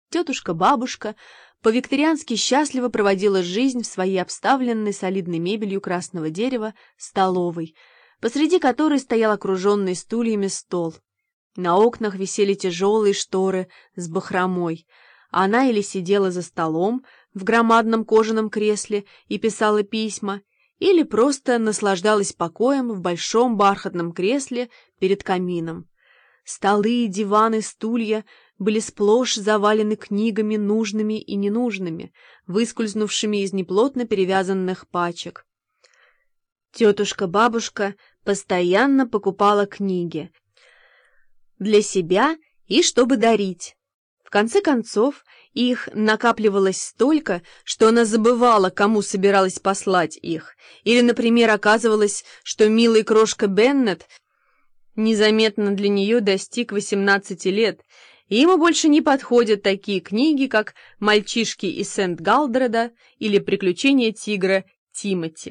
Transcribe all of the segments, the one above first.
Тетушка-бабушка по-викториански счастливо проводила жизнь в своей обставленной солидной мебелью красного дерева столовой, посреди которой стоял окруженный стульями стол. На окнах висели тяжелые шторы с бахромой. Она или сидела за столом в громадном кожаном кресле и писала письма, или просто наслаждалась покоем в большом бархатном кресле перед камином. Столы, диваны, стулья были сплошь завалены книгами нужными и ненужными, выскользнувшими из неплотно перевязанных пачек. Тетушка-бабушка постоянно покупала книги для себя и чтобы дарить. В конце концов, их накапливалось столько, что она забывала, кому собиралась послать их. Или, например, оказывалось, что милый крошка Беннет незаметно для нее достиг 18 лет, и ему больше не подходят такие книги, как «Мальчишки из Сент-Галдреда» или «Приключения тигра Тимоти».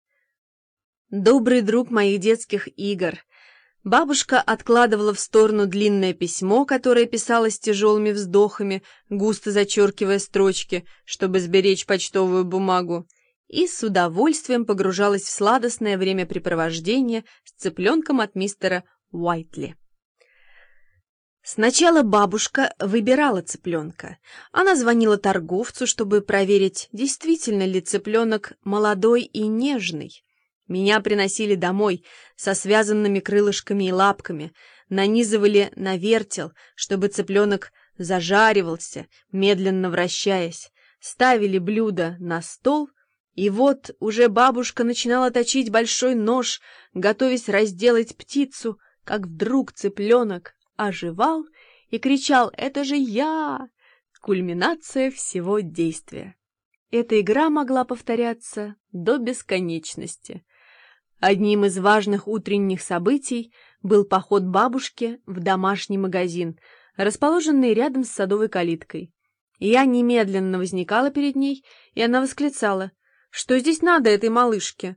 Добрый друг моих детских игр. Бабушка откладывала в сторону длинное письмо, которое писалось тяжелыми вздохами, густо зачеркивая строчки, чтобы сберечь почтовую бумагу, и с удовольствием погружалась в сладостное времяпрепровождение с цыпленком от мистера Уайтли. Сначала бабушка выбирала цыпленка. Она звонила торговцу, чтобы проверить, действительно ли цыпленок молодой и нежный. Меня приносили домой со связанными крылышками и лапками, нанизывали на вертел, чтобы цыпленок зажаривался, медленно вращаясь, ставили блюдо на стол, и вот уже бабушка начинала точить большой нож, готовясь разделать птицу, как вдруг цыпленок оживал и кричал «Это же я!» Кульминация всего действия. Эта игра могла повторяться до бесконечности. Одним из важных утренних событий был поход бабушки в домашний магазин, расположенный рядом с садовой калиткой. Я немедленно возникала перед ней, и она восклицала: «Что здесь надо этой малышке?»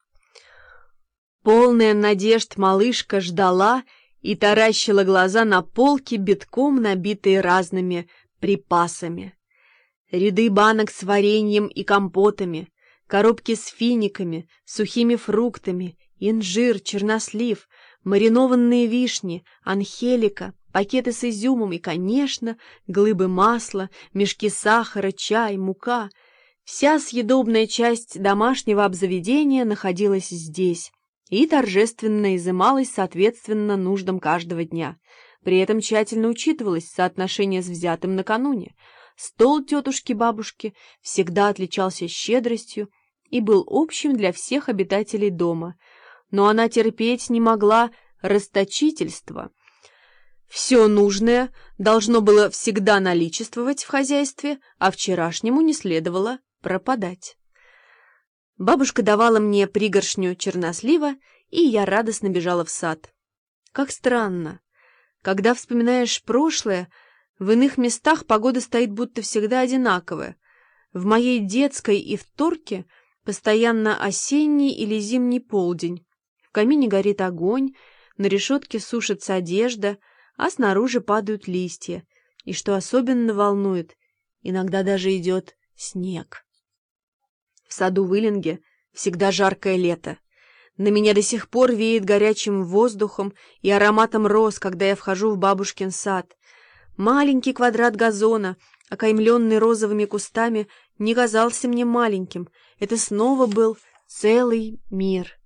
Полная надежд малышка ждала и таращила глаза на полки, битком набитые разными припасами. Ряды банок с вареньем и компотами, коробки с финиками, сухими фруктами, инжир, чернослив, маринованные вишни, анхелика, пакеты с изюмом и, конечно, глыбы масла, мешки сахара, чай, мука. Вся съедобная часть домашнего обзаведения находилась здесь и торжественно изымалась соответственно нуждам каждого дня. При этом тщательно учитывалось соотношение с взятым накануне. Стол тетушки-бабушки всегда отличался щедростью и был общим для всех обитателей дома, но она терпеть не могла расточительства. Все нужное должно было всегда наличествовать в хозяйстве, а вчерашнему не следовало пропадать. Бабушка давала мне пригоршню чернослива, и я радостно бежала в сад. Как странно, когда вспоминаешь прошлое, в иных местах погода стоит будто всегда одинаковая. В моей детской и в Торке постоянно осенний или зимний полдень. В камине горит огонь, на решетке сушится одежда, а снаружи падают листья. И что особенно волнует, иногда даже идет снег. В саду в Иллинге всегда жаркое лето. На меня до сих пор веет горячим воздухом и ароматом роз, когда я вхожу в бабушкин сад. Маленький квадрат газона, окаймленный розовыми кустами, не казался мне маленьким. Это снова был целый мир.